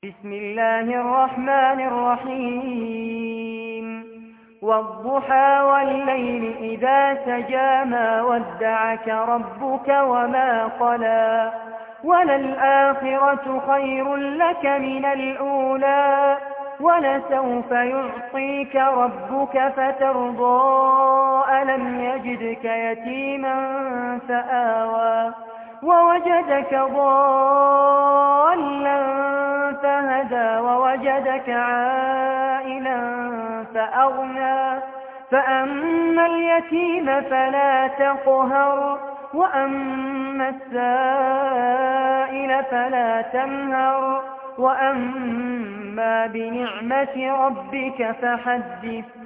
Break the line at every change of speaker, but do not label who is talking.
بسم الله الرحمن الرحيم والضحى والليل إذا سجى ما ودعك ربك وما قلى وللآخرة خير لك من الأولى ولسوف يعطيك ربك فترضى ألم يجدك يتيما فآوى ووجدك ضالا فهدى ووجدك عائلا فأغنى فأما اليتيم فلا تقهر وأما السائل فلا تنهر وأما بنعمة ربك فحدث